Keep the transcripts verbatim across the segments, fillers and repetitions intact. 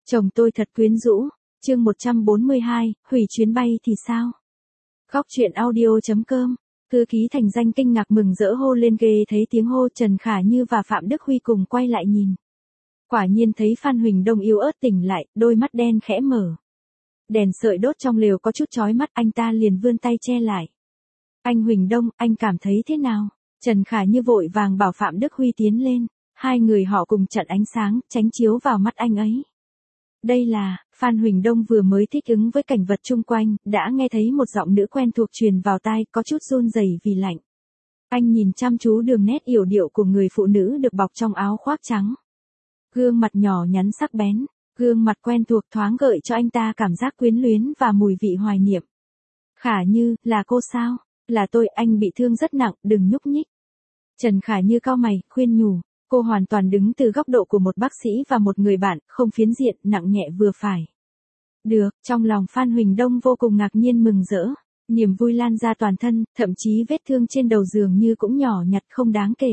Chồng tôi thật quyến rũ. Chương một trăm bốn mươi hai, hủy chuyến bay thì sao? Góc truyện audio.com. Thư ký Thành Danh kinh ngạc mừng rỡ hô lên ghê thấy tiếng hô Trần Khả Như và Phạm Đức Huy cùng quay lại nhìn. Quả nhiên thấy Phan Huỳnh Đông yếu ớt tỉnh lại, đôi mắt đen khẽ mở. Đèn sợi đốt trong lều có chút chói mắt, anh ta liền vươn tay che lại. Anh Huỳnh Đông, anh cảm thấy thế nào? Trần Khả Như vội vàng bảo Phạm Đức Huy tiến lên. Hai người họ cùng chặn ánh sáng, tránh chiếu vào mắt anh ấy. Đây là, Phan Huỳnh Đông vừa mới thích ứng với cảnh vật chung quanh, đã nghe thấy một giọng nữ quen thuộc truyền vào tai, có chút run rẩy vì lạnh. Anh nhìn chăm chú đường nét yểu điệu của người phụ nữ được bọc trong áo khoác trắng. Gương mặt nhỏ nhắn sắc bén, gương mặt quen thuộc thoáng gợi cho anh ta cảm giác quyến luyến và mùi vị hoài niệm. Khả Như, là cô sao? Là tôi, anh bị thương rất nặng, đừng nhúc nhích. Trần Khả Như cau mày, khuyên nhủ. Cô hoàn toàn đứng từ góc độ của một bác sĩ và một người bạn, không phiến diện, nặng nhẹ vừa phải. Được, trong lòng Phan Huỳnh Đông vô cùng ngạc nhiên mừng rỡ. Niềm vui lan ra toàn thân, thậm chí vết thương trên đầu giường như cũng nhỏ nhặt không đáng kể.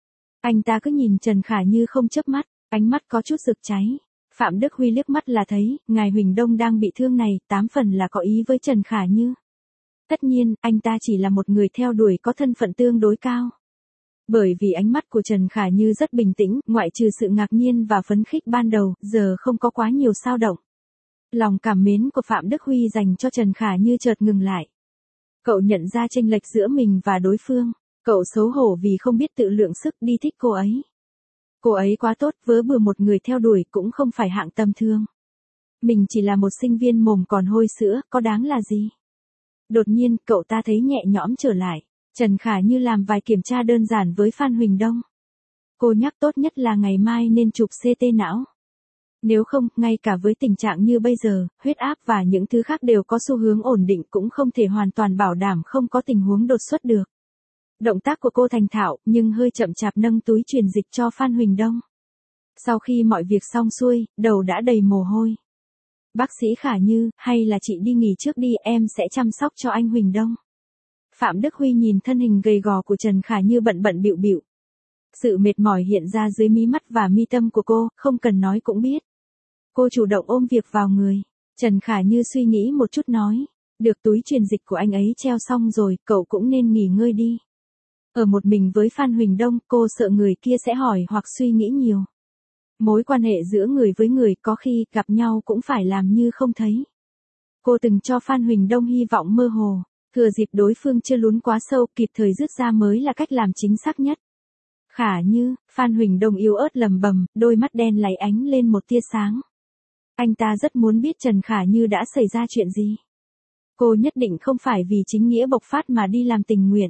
Anh ta cứ nhìn Trần Khả Như không chớp mắt, ánh mắt có chút rực cháy. Phạm Đức Huy liếc mắt là thấy, ngài Huỳnh Đông đang bị thương này, tám phần là có ý với Trần Khả Như. Tất nhiên, anh ta chỉ là một người theo đuổi có thân phận tương đối cao. Bởi vì ánh mắt của Trần Khả Như rất bình tĩnh, ngoại trừ sự ngạc nhiên và phấn khích ban đầu, giờ không có quá nhiều xao động. Lòng cảm mến của Phạm Đức Huy dành cho Trần Khả Như chợt ngừng lại. Cậu nhận ra chênh lệch giữa mình và đối phương. Cậu xấu hổ vì không biết tự lượng sức đi thích cô ấy. Cô ấy quá tốt, vớ bừa một người theo đuổi cũng không phải hạng tầm thường. Mình chỉ là một sinh viên mồm còn hôi sữa, có đáng là gì? Đột nhiên, cậu ta thấy nhẹ nhõm trở lại. Trần Khả Như làm vài kiểm tra đơn giản với Phan Huỳnh Đông. Cô nhắc tốt nhất là ngày mai nên chụp xê tê não. Nếu không, ngay cả với tình trạng như bây giờ, huyết áp và những thứ khác đều có xu hướng ổn định cũng không thể hoàn toàn bảo đảm không có tình huống đột xuất được. Động tác của cô thành thạo, nhưng hơi chậm chạp nâng túi truyền dịch cho Phan Huỳnh Đông. Sau khi mọi việc xong xuôi, đầu đã đầy mồ hôi. Bác sĩ Khả Như, hay là chị đi nghỉ trước đi, em sẽ chăm sóc cho anh Huỳnh Đông. Phạm Đức Huy nhìn thân hình gầy gò của Trần Khả Như bận bận bịu bịu. Sự mệt mỏi hiện ra dưới mí mắt và mi tâm của cô, không cần nói cũng biết. Cô chủ động ôm việc vào người. Trần Khả Như suy nghĩ một chút nói. Được, túi truyền dịch của anh ấy treo xong rồi, cậu cũng nên nghỉ ngơi đi. Ở một mình với Phan Huỳnh Đông, cô sợ người kia sẽ hỏi hoặc suy nghĩ nhiều. Mối quan hệ giữa người với người có khi gặp nhau cũng phải làm như không thấy. Cô từng cho Phan Huỳnh Đông hy vọng mơ hồ. Thừa dịp đối phương chưa lún quá sâu, kịp thời rút ra mới là cách làm chính xác nhất. Khả Như, Phan Huỳnh Đông yếu ớt lầm bầm, đôi mắt đen láy ánh lên một tia sáng. Anh ta rất muốn biết Trần Khả Như đã xảy ra chuyện gì. Cô nhất định không phải vì chính nghĩa bộc phát mà đi làm tình nguyện.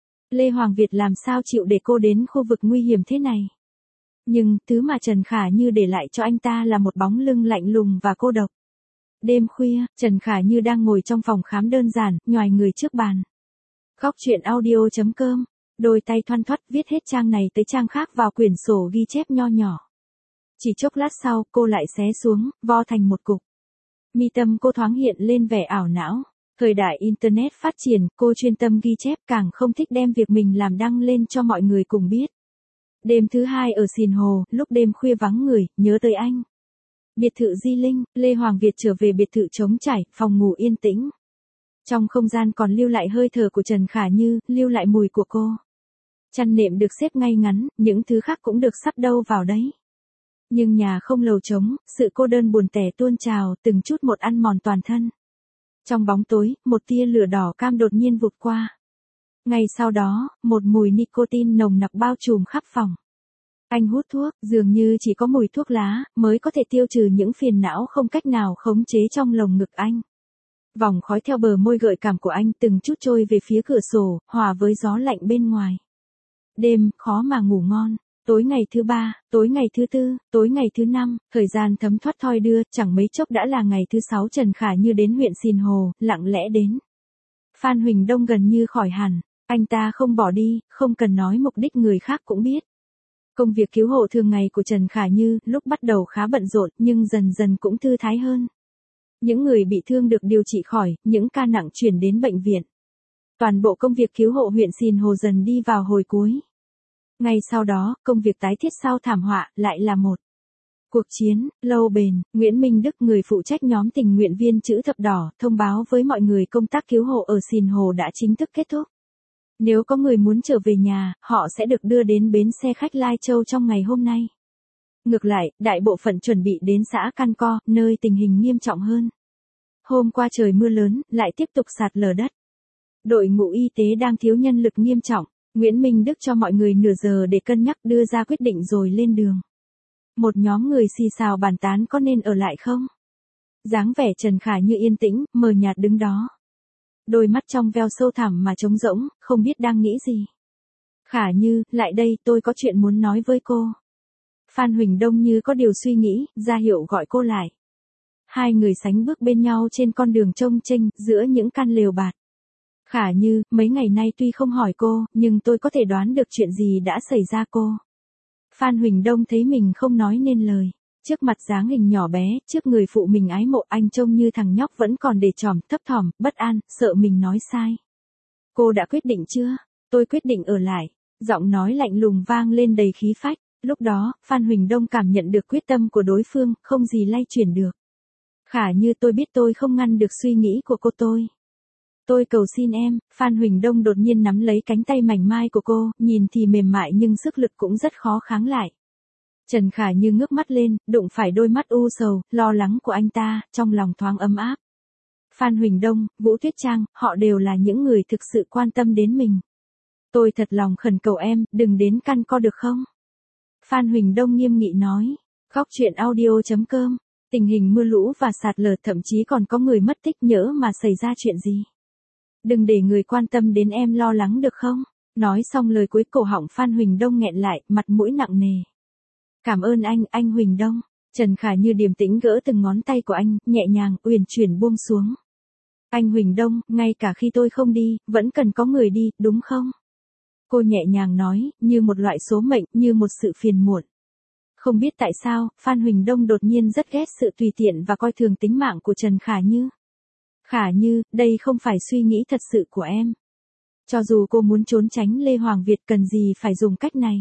Lê Hoàng Việt làm sao chịu để cô đến khu vực nguy hiểm thế này. Nhưng, thứ mà Trần Khả Như để lại cho anh ta là một bóng lưng lạnh lùng và cô độc. Đêm khuya, Trần Khả Như đang ngồi trong phòng khám đơn giản, nhoài người trước bàn. Góc truyện audio.com, đôi tay thoăn thoắt viết hết trang này tới trang khác vào quyển sổ ghi chép nho nhỏ. Chỉ chốc lát sau, cô lại xé xuống, vo thành một cục. Mi tâm cô thoáng hiện lên vẻ ảo não. Thời đại Internet phát triển, cô chuyên tâm ghi chép, càng không thích đem việc mình làm đăng lên cho mọi người cùng biết. Đêm thứ hai ở Sìn Hồ, lúc đêm khuya vắng người, nhớ tới anh. Biệt thự Di Linh, Lê Hoàng Việt trở về biệt thự trống trải, phòng ngủ yên tĩnh. Trong không gian còn lưu lại hơi thở của Trần Khả Như, lưu lại mùi của cô. Chăn nệm được xếp ngay ngắn, những thứ khác cũng được sắp đâu vào đấy. Nhưng nhà không lầu trống, sự cô đơn buồn tẻ tuôn trào, từng chút một ăn mòn toàn thân. Trong bóng tối, một tia lửa đỏ cam đột nhiên vụt qua. Ngay sau đó, một mùi nicotine nồng nặc bao trùm khắp phòng. Anh hút thuốc, dường như chỉ có mùi thuốc lá, mới có thể tiêu trừ những phiền não không cách nào khống chế trong lồng ngực anh. Vòng khói theo bờ môi gợi cảm của anh từng chút trôi về phía cửa sổ, hòa với gió lạnh bên ngoài. Đêm, khó mà ngủ ngon. Tối ngày thứ ba, tối ngày thứ tư, tối ngày thứ năm, thời gian thấm thoát thoi đưa, chẳng mấy chốc đã là ngày thứ sáu. Trần Khả Như đến huyện Sìn Hồ, lặng lẽ đến. Phan Huỳnh Đông gần như khỏi hẳn, anh ta không bỏ đi, không cần nói mục đích người khác cũng biết. Công việc cứu hộ thường ngày của Trần Khả Như lúc bắt đầu khá bận rộn nhưng dần dần cũng thư thái hơn. Những người bị thương được điều trị khỏi, những ca nặng chuyển đến bệnh viện. Toàn bộ công việc cứu hộ huyện Sìn Hồ dần đi vào hồi cuối. Ngay sau đó, công việc tái thiết sau thảm họa lại là một Cuộc chiến, lâu bền, Nguyễn Minh Đức, người phụ trách nhóm tình nguyện viên chữ thập đỏ, thông báo với mọi người công tác cứu hộ ở Sìn Hồ đã chính thức kết thúc. Nếu có người muốn trở về nhà, họ sẽ được đưa đến bến xe khách Lai Châu trong ngày hôm nay. Ngược lại, đại bộ phận chuẩn bị đến xã Can Co, nơi tình hình nghiêm trọng hơn. Hôm qua trời mưa lớn, lại tiếp tục sạt lở đất. Đội ngũ y tế đang thiếu nhân lực nghiêm trọng, Nguyễn Minh Đức cho mọi người nửa giờ để cân nhắc đưa ra quyết định rồi lên đường. Một nhóm người xì xào bàn tán có nên ở lại không? Dáng vẻ Trần Khả Như yên tĩnh, mờ nhạt đứng đó. Đôi mắt trong veo sâu thẳm mà trống rỗng, không biết đang nghĩ gì. Khả Như, lại đây, tôi có chuyện muốn nói với cô. Phan Huỳnh Đông như có điều suy nghĩ, ra hiệu gọi cô lại. Hai người sánh bước bên nhau trên con đường trông chênh, giữa những căn lều bạt. Khả Như, mấy ngày nay tuy không hỏi cô, nhưng tôi có thể đoán được chuyện gì đã xảy ra cô. Phan Huỳnh Đông thấy mình không nói nên lời. Trước mặt dáng hình nhỏ bé, trước người phụ mình ái mộ, anh trông như thằng nhóc vẫn còn để tròm, thấp thỏm, bất an, sợ mình nói sai. Cô đã quyết định chưa? Tôi quyết định ở lại. Giọng nói lạnh lùng vang lên đầy khí phách. Lúc đó, Phan Huỳnh Đông cảm nhận được quyết tâm của đối phương, không gì lay chuyển được. Khả Như, tôi biết tôi không ngăn được suy nghĩ của cô tôi. Tôi cầu xin em. Phan Huỳnh Đông đột nhiên nắm lấy cánh tay mảnh mai của cô, nhìn thì mềm mại nhưng sức lực cũng rất khó kháng lại. Trần Khả Như ngước mắt lên, đụng phải đôi mắt u sầu, lo lắng của anh ta, trong lòng thoáng ấm áp. Phan Huỳnh Đông, Vũ Tuyết Trang, họ đều là những người thực sự quan tâm đến mình. Tôi thật lòng khẩn cầu em, đừng đến Can Co được không? Phan Huỳnh Đông nghiêm nghị nói. Góc truyện audio chấm com. Tình hình mưa lũ và sạt lở, thậm chí còn có người mất tích, nhỡ mà xảy ra chuyện gì. Đừng để người quan tâm đến em lo lắng được không? Nói xong lời cuối, cổ họng Phan Huỳnh Đông nghẹn lại, mặt mũi nặng nề. Cảm ơn anh, anh Huỳnh Đông. Trần Khả Như điềm tĩnh gỡ từng ngón tay của anh, nhẹ nhàng, uyển chuyển buông xuống. Anh Huỳnh Đông, ngay cả khi tôi không đi, vẫn cần có người đi, đúng không? Cô nhẹ nhàng nói, như một loại số mệnh, như một sự phiền muộn. Không biết tại sao, Phan Huỳnh Đông đột nhiên rất ghét sự tùy tiện và coi thường tính mạng của Trần Khả Như. Khả Như, đây không phải suy nghĩ thật sự của em. Cho dù cô muốn trốn tránh Lê Hoàng Việt, cần gì phải dùng cách này.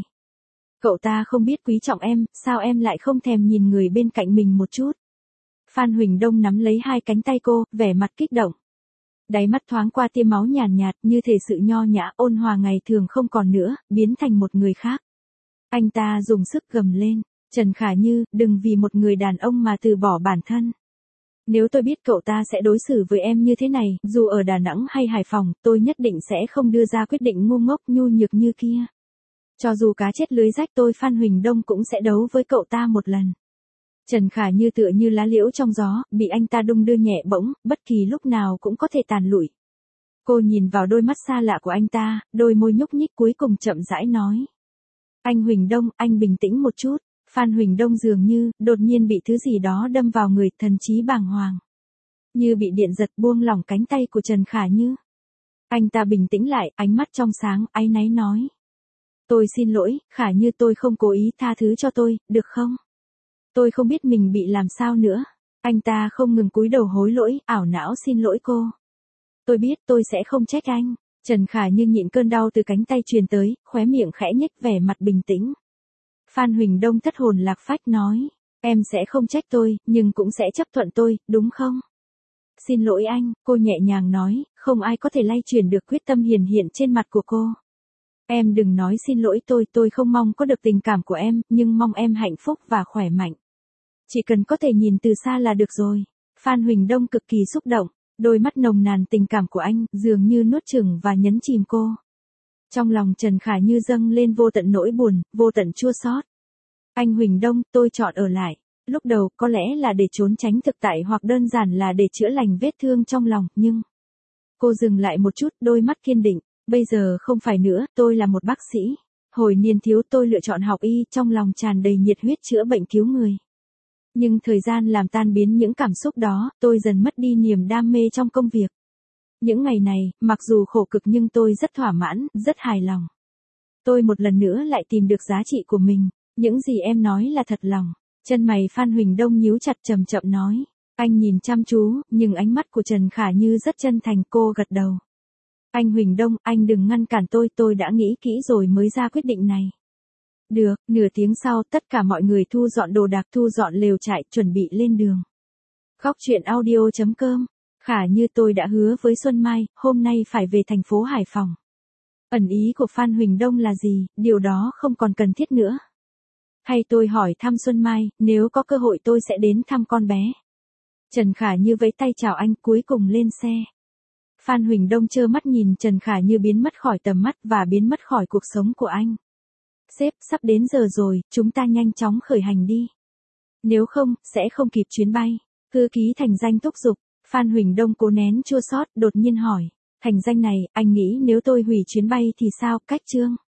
Cậu ta không biết quý trọng em, sao em lại không thèm nhìn người bên cạnh mình một chút. Phan Huỳnh Đông nắm lấy hai cánh tay cô, vẻ mặt kích động. Đáy mắt thoáng qua tia máu nhàn nhạt, nhạt, như thể sự nho nhã ôn hòa ngày thường không còn nữa, biến thành một người khác. Anh ta dùng sức gầm lên, Trần Khả Như, đừng vì một người đàn ông mà từ bỏ bản thân. Nếu tôi biết cậu ta sẽ đối xử với em như thế này, dù ở Đà Nẵng hay Hải Phòng, tôi nhất định sẽ không đưa ra quyết định ngu ngốc nhu nhược như kia. Cho dù cá chết lưới rách, tôi Phan Huỳnh Đông cũng sẽ đấu với cậu ta một lần. Trần Khả Như tựa như lá liễu trong gió, bị anh ta đung đưa nhẹ bỗng, bất kỳ lúc nào cũng có thể tàn lụi. Cô nhìn vào đôi mắt xa lạ của anh ta, đôi môi nhúc nhích, cuối cùng chậm rãi nói. Anh Huỳnh Đông, anh bình tĩnh một chút. Phan Huỳnh Đông dường như, đột nhiên bị thứ gì đó đâm vào người, thần trí bàng hoàng. Như bị điện giật, buông lỏng cánh tay của Trần Khả Như. Anh ta bình tĩnh lại, ánh mắt trong sáng, áy náy nói. Tôi xin lỗi, Khả Như, tôi không cố ý, tha thứ cho tôi, được không? Tôi không biết mình bị làm sao nữa. Anh ta không ngừng cúi đầu hối lỗi, ảo não xin lỗi cô. Tôi biết, tôi sẽ không trách anh. Trần Khả Như nhịn cơn đau từ cánh tay truyền tới, khóe miệng khẽ nhếch, vẻ mặt bình tĩnh. Phan Huỳnh Đông thất hồn lạc phách nói. Em sẽ không trách tôi, nhưng cũng sẽ chấp thuận tôi, đúng không? Xin lỗi anh, cô nhẹ nhàng nói, không ai có thể lay chuyển được quyết tâm hiển hiện trên mặt của cô. Em đừng nói xin lỗi tôi, tôi không mong có được tình cảm của em, nhưng mong em hạnh phúc và khỏe mạnh. Chỉ cần có thể nhìn từ xa là được rồi. Phan Huỳnh Đông cực kỳ xúc động, đôi mắt nồng nàn tình cảm của anh, dường như nuốt chửng và nhấn chìm cô. Trong lòng Trần Khả Như dâng lên vô tận nỗi buồn, vô tận chua xót. Anh Huỳnh Đông, tôi chọn ở lại. Lúc đầu, có lẽ là để trốn tránh thực tại hoặc đơn giản là để chữa lành vết thương trong lòng, nhưng... Cô dừng lại một chút, đôi mắt kiên định. Bây giờ không phải nữa, tôi là một bác sĩ. Hồi niên thiếu tôi lựa chọn học y, trong lòng tràn đầy nhiệt huyết chữa bệnh cứu người. Nhưng thời gian làm tan biến những cảm xúc đó, tôi dần mất đi niềm đam mê trong công việc. Những ngày này, mặc dù khổ cực nhưng tôi rất thỏa mãn, rất hài lòng. Tôi một lần nữa lại tìm được giá trị của mình. Những gì em nói là thật lòng. Chân mày Phan Huỳnh Đông nhíu chặt, chậm chậm nói. Anh nhìn chăm chú, nhưng ánh mắt của Trần Khả Như rất chân thành, cô gật đầu. Anh Huỳnh Đông, anh đừng ngăn cản tôi, tôi đã nghĩ kỹ rồi mới ra quyết định này. Được, nửa tiếng sau tất cả mọi người thu dọn đồ đạc, thu dọn lều trại, chuẩn bị lên đường. Góc truyện audio chấm com. Khả Như, tôi đã hứa với Xuân Mai, hôm nay phải về thành phố Hải Phòng. Ẩn ý của Phan Huỳnh Đông là gì, điều đó không còn cần thiết nữa. Hay tôi hỏi thăm Xuân Mai, nếu có cơ hội tôi sẽ đến thăm con bé. Trần Khả Như vẫy tay chào anh, cuối cùng lên xe. Phan Huỳnh Đông trơ mắt nhìn Trần Khả Như biến mất khỏi tầm mắt và biến mất khỏi cuộc sống của anh. Sếp, sắp đến giờ rồi, chúng ta nhanh chóng khởi hành đi. Nếu không, sẽ không kịp chuyến bay. Thư ký Thành Danh thúc giục. Phan Huỳnh Đông cố nén chua xót, đột nhiên hỏi. Thành Danh này, anh nghĩ nếu tôi hủy chuyến bay thì sao, Cách Trương?